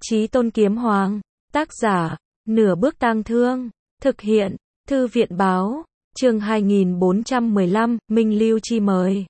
Chí Tôn Kiếm Hoàng. Tác giả, Nửa Bước Tang Thương. Thực hiện, Thư viện Báo. Chương 2415, Minh Lưu Chi mời.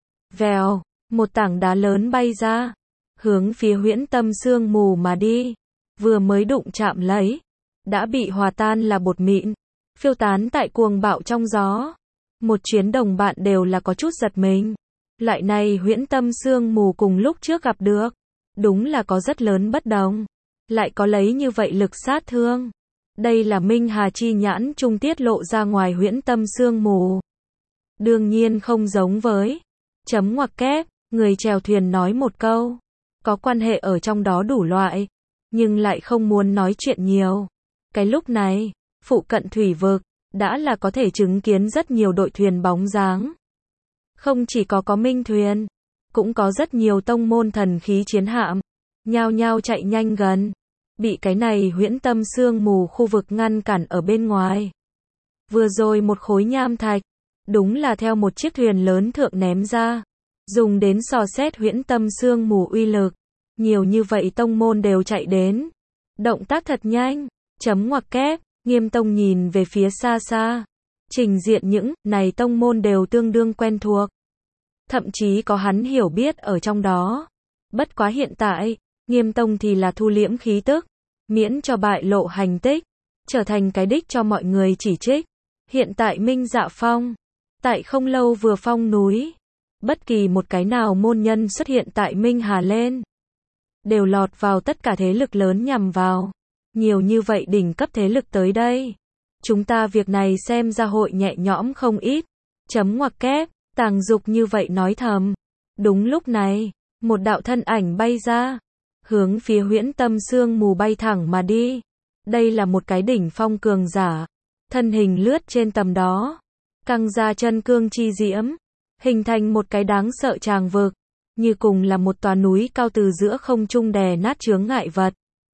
Vèo, một tảng đá lớn bay ra, hướng phía Huyễn Tâm sương mù mà đi. Vừa mới đụng chạm lấy, đã bị hòa tan là bột mịn, phiêu tán tại cuồng bạo trong gió. Một chuyến đồng bạn đều là có chút giật mình. Loại này Huyễn Tâm sương mù cùng lúc trước gặp được, đúng là có rất lớn bất đồng. Lại có lấy như vậy lực sát thương. Đây là Minh Hà chi nhãn trung tiết lộ ra ngoài Huyễn Tâm sương mù. Đương nhiên không giống với chấm ngoặc kép, người chèo thuyền nói một câu. Có quan hệ ở trong đó đủ loại, nhưng lại không muốn nói chuyện nhiều. Cái lúc này, phụ cận thủy vực, đã là có thể chứng kiến rất nhiều đội thuyền bóng dáng. Không chỉ có minh thuyền, cũng có rất nhiều tông môn thần khí chiến hạm, nhao nhao chạy nhanh gần. Bị cái này Huyễn Tâm sương mù khu vực ngăn cản ở bên ngoài. Vừa rồi một khối nham thạch, đúng là theo một chiếc thuyền lớn thượng ném ra, dùng đến dò xét Huyễn Tâm sương mù uy lực. Nhiều như vậy tông môn đều chạy đến. Động tác thật nhanh, chấm ngoặc kép, Nghiêm Tông nhìn về phía xa xa. Trình diện những này tông môn đều tương đương quen thuộc. Thậm chí có hắn hiểu biết ở trong đó. Bất quá hiện tại, Nghiêm Tông thì là thu liễm khí tức, miễn cho bại lộ hành tích, trở thành cái đích cho mọi người chỉ trích. Hiện tại Minh Dạ Phong, tại không lâu vừa phong núi, bất kỳ một cái nào môn nhân xuất hiện tại Minh Hà lên, đều lọt vào tất cả thế lực lớn nhằm vào. Nhiều như vậy đỉnh cấp thế lực tới đây. Chúng ta việc này xem ra hội nhẹ nhõm không ít. Chấm ngoặc kép, Tàng Dục như vậy nói thầm. Đúng lúc này, một đạo thân ảnh bay ra, hướng phía Huyễn Tâm sương mù bay thẳng mà đi. Đây là một cái đỉnh phong cường giả, thân hình lướt trên tầm đó, căng ra chân cương chi diễm, hình thành một cái đáng sợ tràng vực, như cùng là một tòa núi cao từ giữa không trung đè nát chướng ngại vật.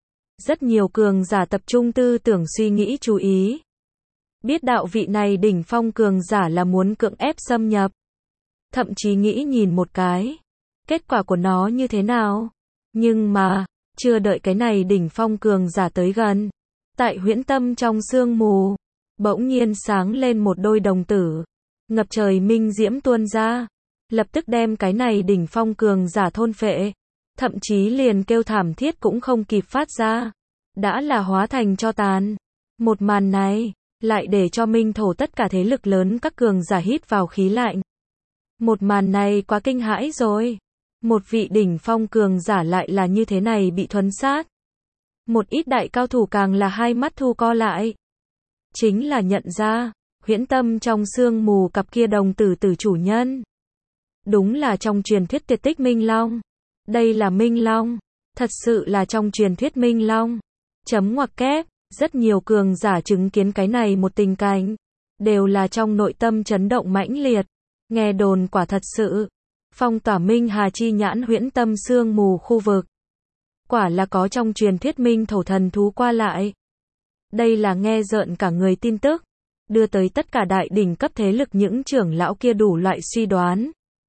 Rất nhiều cường giả tập trung tư tưởng suy nghĩ chú ý. Biết đạo vị này đỉnh phong cường giả là muốn cưỡng ép xâm nhập. Thậm chí nghĩ nhìn một cái, kết quả của nó như thế nào. Nhưng mà, chưa đợi cái này đỉnh phong cường giả tới gần. Tại Huyễn Tâm trong sương mù, bỗng nhiên sáng lên một đôi đồng tử. Ngập trời minh diễm tuôn ra. Lập tức đem cái này đỉnh phong cường giả thôn phệ. Thậm chí liền kêu thảm thiết cũng không kịp phát ra. Đã là hóa thành tro tàn. Một màn này, lại để cho Minh Thổ tất cả thế lực lớn các cường giả hít vào khí lạnh. Một màn này quá kinh hãi rồi. Một vị đỉnh phong cường giả lại là như thế này bị thuấn sát. Một ít đại cao thủ càng là hai mắt thu co lại. Chính là nhận ra, Huyễn Tâm trong sương mù cặp kia đồng tử tử chủ nhân. Đúng là trong truyền thuyết tuyệt tích Minh Long. Đây là Minh Long. Thật sự là trong truyền thuyết Minh Long. Chấm ngoặc kép, rất nhiều cường giả chứng kiến cái này một tình cảnh. Đều là trong nội tâm chấn động mãnh liệt. Nghe đồn quả thật sự. Phong tỏa Minh Hà chi nhãn Huyễn Tâm sương mù khu vực. Quả là có trong truyền thuyết Minh Thổ thần thú qua lại. Đây là nghe rợn cả người tin tức. Đưa tới tất cả đại đỉnh cấp thế lực những trưởng lão kia đủ loại suy đoán.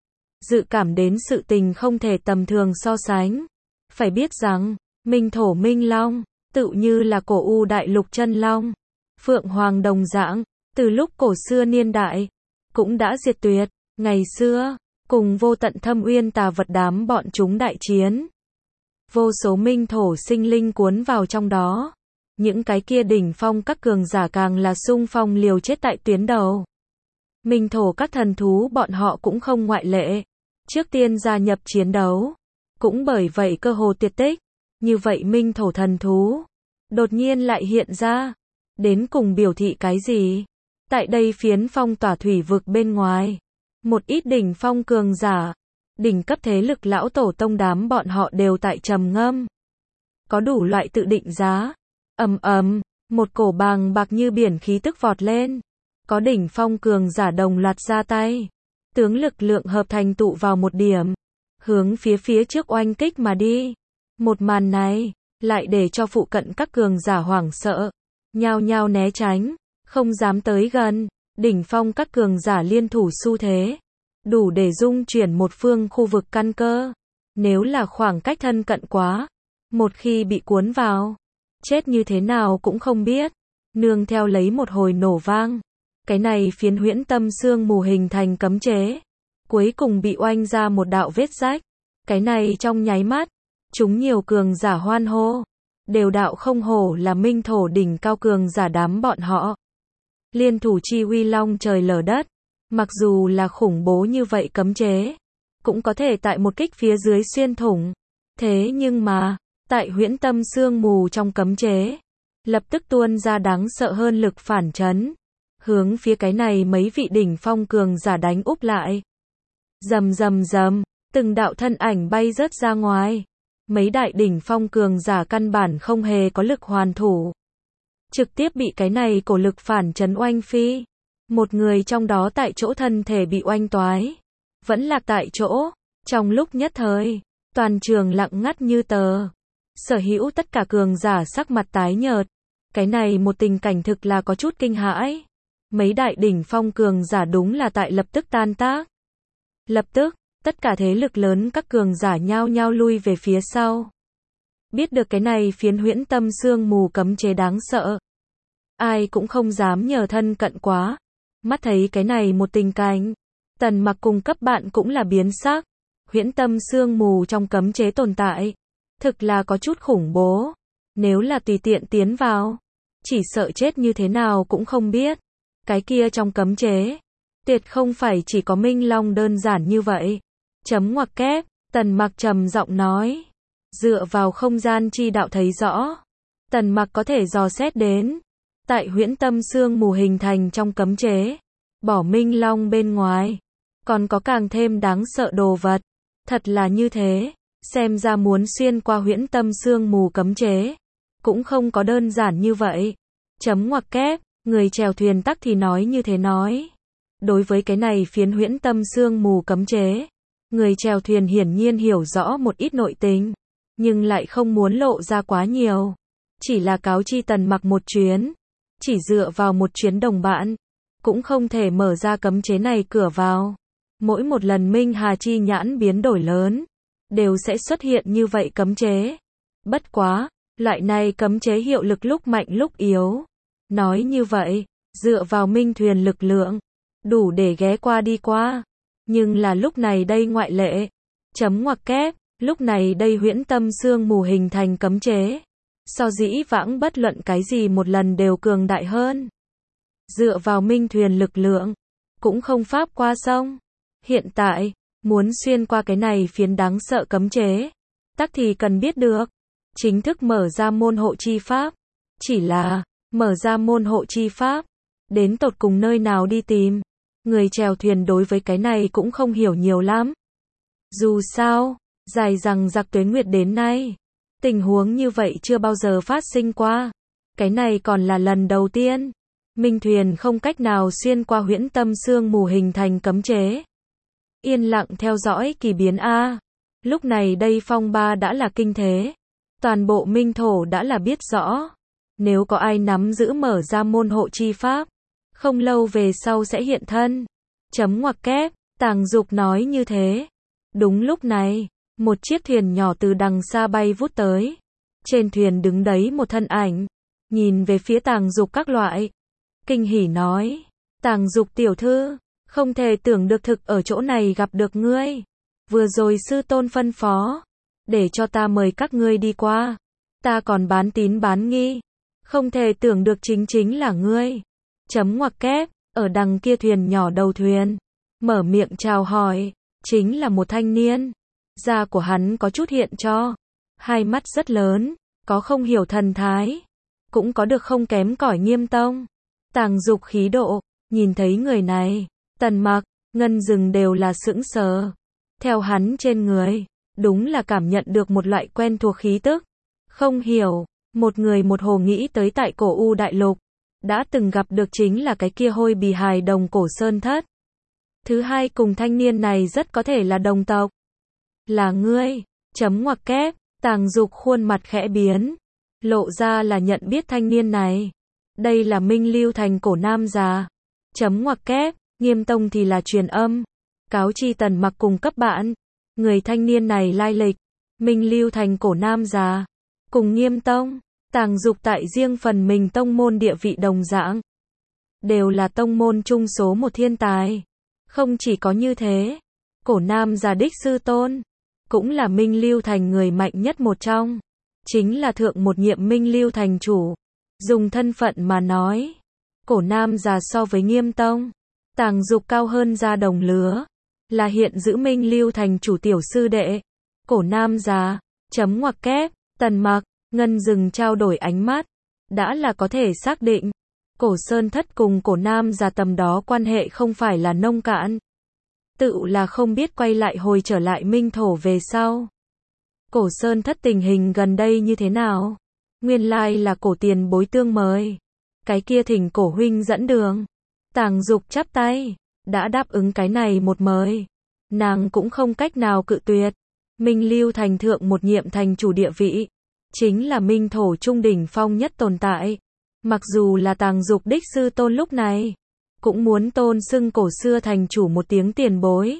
Dự cảm đến sự tình không thể tầm thường so sánh. Phải biết rằng, Minh Thổ Minh Long, tự như là cổ u đại lục chân long. Phượng Hoàng đồng dạng, từ lúc cổ xưa niên đại, cũng đã diệt tuyệt. Ngày xưa, cùng vô tận thâm uyên tà vật đám bọn chúng đại chiến. Vô số Minh Thổ sinh linh cuốn vào trong đó. Những cái kia đỉnh phong các cường giả càng là xung phong liều chết tại tuyến đầu. Minh Thổ các thần thú bọn họ cũng không ngoại lệ. Trước tiên gia nhập chiến đấu. Cũng bởi vậy cơ hồ tuyệt tích. Như vậy Minh Thổ thần thú đột nhiên lại hiện ra. Đến cùng biểu thị cái gì? Tại đây phiến phong tỏa thủy vực bên ngoài. Một ít đỉnh phong cường giả, đỉnh cấp thế lực lão tổ tông đám bọn họ đều tại trầm ngâm. Có đủ loại tự định giá. Ầm ầm, một cổ bàng bạc như biển khí tức vọt lên. Có đỉnh phong cường giả đồng loạt ra tay. Tướng lực lượng hợp thành tụ vào một điểm. Hướng phía trước oanh kích mà đi. Một màn này, lại để cho phụ cận các cường giả hoảng sợ. Nhao nhao né tránh, không dám tới gần. Đỉnh phong các cường giả liên thủ xu thế. Đủ để dung chuyển một phương khu vực căn cơ. Nếu là khoảng cách thân cận quá. Một khi bị cuốn vào, chết như thế nào cũng không biết. Nương theo lấy một hồi nổ vang. Cái này phiến huyễn tâm sương mù hình thành cấm chế. Cuối cùng bị oanh ra một đạo vết rách. Cái này trong nháy mắt, chúng nhiều cường giả hoan hô. Đều đạo không hổ là minh thổ đỉnh cao cường giả đám bọn họ. Liên thủ chi uy long trời lở đất. Mặc dù là khủng bố như vậy cấm chế, cũng có thể tại một kích phía dưới xuyên thủng. Thế nhưng mà, tại huyễn tâm sương mù trong cấm chế, lập tức tuôn ra đáng sợ hơn lực phản chấn. Hướng phía cái này mấy vị đỉnh phong cường giả đánh úp lại. Rầm rầm rầm, từng đạo thân ảnh bay rớt ra ngoài. Mấy đại đỉnh phong cường giả căn bản không hề có lực hoàn thủ. Trực tiếp bị cái này cổ lực phản chấn oanh phi. Một người trong đó tại chỗ thân thể bị oanh toái. Vẫn lạc tại chỗ. Trong lúc nhất thời, toàn trường lặng ngắt như tờ. Sở hữu tất cả cường giả sắc mặt tái nhợt. Cái này một tình cảnh thực là có chút kinh hãi. Mấy đại đỉnh phong cường giả đúng là tại lập tức tan tác. Lập tức, tất cả thế lực lớn các cường giả nhao nhao lui về phía sau. Biết được cái này phiến huyễn tâm sương mù cấm chế đáng sợ. Ai cũng không dám nhờ thân cận quá. Mắt thấy cái này một tình cảnh. Tần Mặc cùng cấp bạn cũng là biến sắc. Huyễn tâm sương mù trong cấm chế tồn tại. Thực là có chút khủng bố. Nếu là tùy tiện tiến vào, chỉ sợ chết như thế nào cũng không biết. Cái kia trong cấm chế, tuyệt không phải chỉ có Minh Long đơn giản như vậy. Chấm ngoặc kép, Tần Mặc trầm giọng nói. Dựa vào không gian chi đạo thấy rõ. Tần Mặc có thể dò xét đến. Tại huyễn tâm sương mù hình thành trong cấm chế. Bỏ Minh Long bên ngoài. Còn có càng thêm đáng sợ đồ vật. Thật là như thế. Xem ra muốn xuyên qua huyễn tâm sương mù cấm chế. Cũng không có đơn giản như vậy. Chấm ngoặc kép, người chèo thuyền tắc thì nói như thế nói. Đối với cái này phiến huyễn tâm sương mù cấm chế. Người chèo thuyền hiển nhiên hiểu rõ một ít nội tình. Nhưng lại không muốn lộ ra quá nhiều. Chỉ là cáo chi Tần Mặc một chuyến. Chỉ dựa vào một chuyến đồng bạn. Cũng không thể mở ra cấm chế này cửa vào. Mỗi một lần Minh Hà chi nhãn biến đổi lớn. Đều sẽ xuất hiện như vậy cấm chế. Bất quá, loại này cấm chế hiệu lực lúc mạnh lúc yếu. Nói như vậy, dựa vào minh thuyền lực lượng. Đủ để ghé qua đi qua. Nhưng là lúc này đây ngoại lệ. Chấm ngoặc kép, lúc này đây huyễn tâm sương mù hình thành cấm chế. So dĩ vãng bất luận cái gì một lần đều cường đại hơn. Dựa vào minh thuyền lực lượng. Cũng không pháp qua sông. Hiện tại, muốn xuyên qua cái này phiến đáng sợ cấm chế. Tắc thì cần biết được. Chính thức mở ra môn hộ chi pháp. Chỉ là, mở ra môn hộ chi pháp. Đến tột cùng nơi nào đi tìm. Người chèo thuyền đối với cái này cũng không hiểu nhiều lắm. Dù sao, dài rằng giặc tuế nguyệt đến nay. Tình huống như vậy chưa bao giờ phát sinh qua. Cái này còn là lần đầu tiên. Minh thuyền không cách nào xuyên qua huyễn tâm sương mù hình thành cấm chế. Yên lặng theo dõi kỳ biến A. Lúc này đây phong ba đã là kinh thế. Toàn bộ minh thổ đã là biết rõ. Nếu có ai nắm giữ mở ra môn hộ chi pháp. Không lâu về sau sẽ hiện thân. Chấm ngoặc kép, Tàng Dục nói như thế. Đúng lúc này, một chiếc thuyền nhỏ từ đằng xa bay vút tới. Trên thuyền đứng đấy một thân ảnh. Nhìn về phía Tàng Dục các loại. Kinh hỉ nói. Tàng Dục tiểu thư. Không thể tưởng được thực ở chỗ này gặp được ngươi. Vừa rồi sư tôn phân phó. Để cho ta mời các ngươi đi qua. Ta còn bán tín bán nghi. Không thể tưởng được chính là ngươi. Chấm ngoặc kép, ở đằng kia thuyền nhỏ đầu thuyền. Mở miệng chào hỏi. Chính là một thanh niên. Da của hắn có chút hiện cho. Hai mắt rất lớn. Có không hiểu thần thái. Cũng có được không kém cỏi nghiêm tông. Tàng Dục khí độ. Nhìn thấy người này. Tần Mặc, Ngân Dừng đều là sững sờ. Theo hắn trên người. Đúng là cảm nhận được một loại quen thuộc khí tức. Không hiểu. Một người một hồ nghĩ tới tại cổ U Đại Lục. Đã từng gặp được chính là cái kia hôi bì hài đồng cổ sơn thất. Thứ hai cùng thanh niên này rất có thể là đồng tộc. Là ngươi. Chấm ngoặc kép, Tàng Dục khuôn mặt khẽ biến. Lộ ra là nhận biết thanh niên này. Đây là Minh Lưu Thành cổ nam già. Chấm ngoặc kép, Nghiêm tông thì là truyền âm. Cáo chi Tần Mặc cùng cấp bạn. Người thanh niên này lai lịch. Minh Lưu Thành cổ nam già. cùng Nghiêm tông, Tàng Dục tại riêng phần mình tông môn địa vị đồng dạng. Đều là tông môn chung số một thiên tài. Không chỉ có như thế, Cổ Nam Già đích sư tôn, cũng là Minh Lưu Thành người mạnh nhất một trong. Chính là thượng một nhiệm Minh Lưu Thành chủ. Dùng thân phận mà nói, Cổ Nam Già so với Nghiêm tông, Tàng Dục cao hơn ra đồng lứa. Là hiện giữ Minh Lưu Thành chủ tiểu sư đệ. Cổ Nam Già, chấm ngoặc kép, Tần Mặc, Ngân dừng trao đổi ánh mắt. Đã là có thể xác định, Cổ Sơn Thất cùng Cổ Nam Già tầm đó quan hệ không phải là nông cạn. Tự là không biết quay lại hồi trở lại Minh Thổ về sau. Cổ Sơn Thất tình hình gần đây như thế nào? Nguyên lai là Cổ tiền bối tương mời. Cái kia thỉnh Cổ huynh dẫn đường. Tàng Dục chắp tay, đã đáp ứng cái này một mời. Nàng cũng không cách nào cự tuyệt. Minh Lưu Thành thượng một nhiệm thành chủ địa vị, chính là Minh Thổ trung đỉnh phong nhất tồn tại. Mặc dù là Tàng Dục đích sư tôn lúc này, cũng muốn tôn xưng cổ xưa thành chủ một tiếng tiền bối.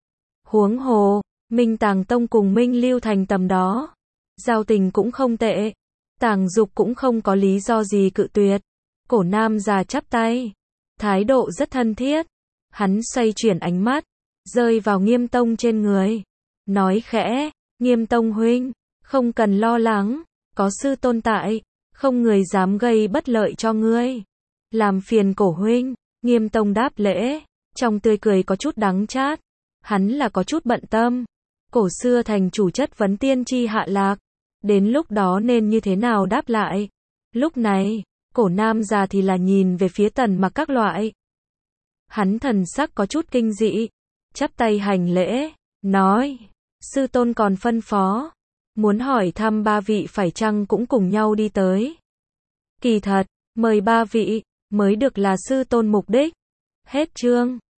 Huống hồ, Minh Tàng Tông cùng Minh Lưu Thành tầm đó, giao tình cũng không tệ. Tàng Dục cũng không có lý do gì cự tuyệt. Cổ Nam Già chắp tay, thái độ rất thân thiết. Hắn xoay chuyển ánh mắt, rơi vào Nghiêm tông trên người. Nói khẽ, Nghiêm tông huynh, không cần lo lắng, có sư tôn tại, không người dám gây bất lợi cho ngươi. Làm phiền Cổ huynh. Nghiêm tông đáp lễ, trong tươi cười có chút đắng chát. Hắn là có chút bận tâm. Cổ xưa thành chủ chất vấn tiên tri hạ lạc, đến lúc đó nên như thế nào đáp lại. Lúc này, Cổ Nam Già thì là nhìn về phía Tần Mặc các loại. Hắn thần sắc có chút kinh dị, chắp tay hành lễ, nói, sư tôn còn phân phó, muốn hỏi thăm ba vị phải chăng cũng cùng nhau đi tới. Kỳ thật, mời ba vị, mới được là sư tôn mục đích. Hết chương.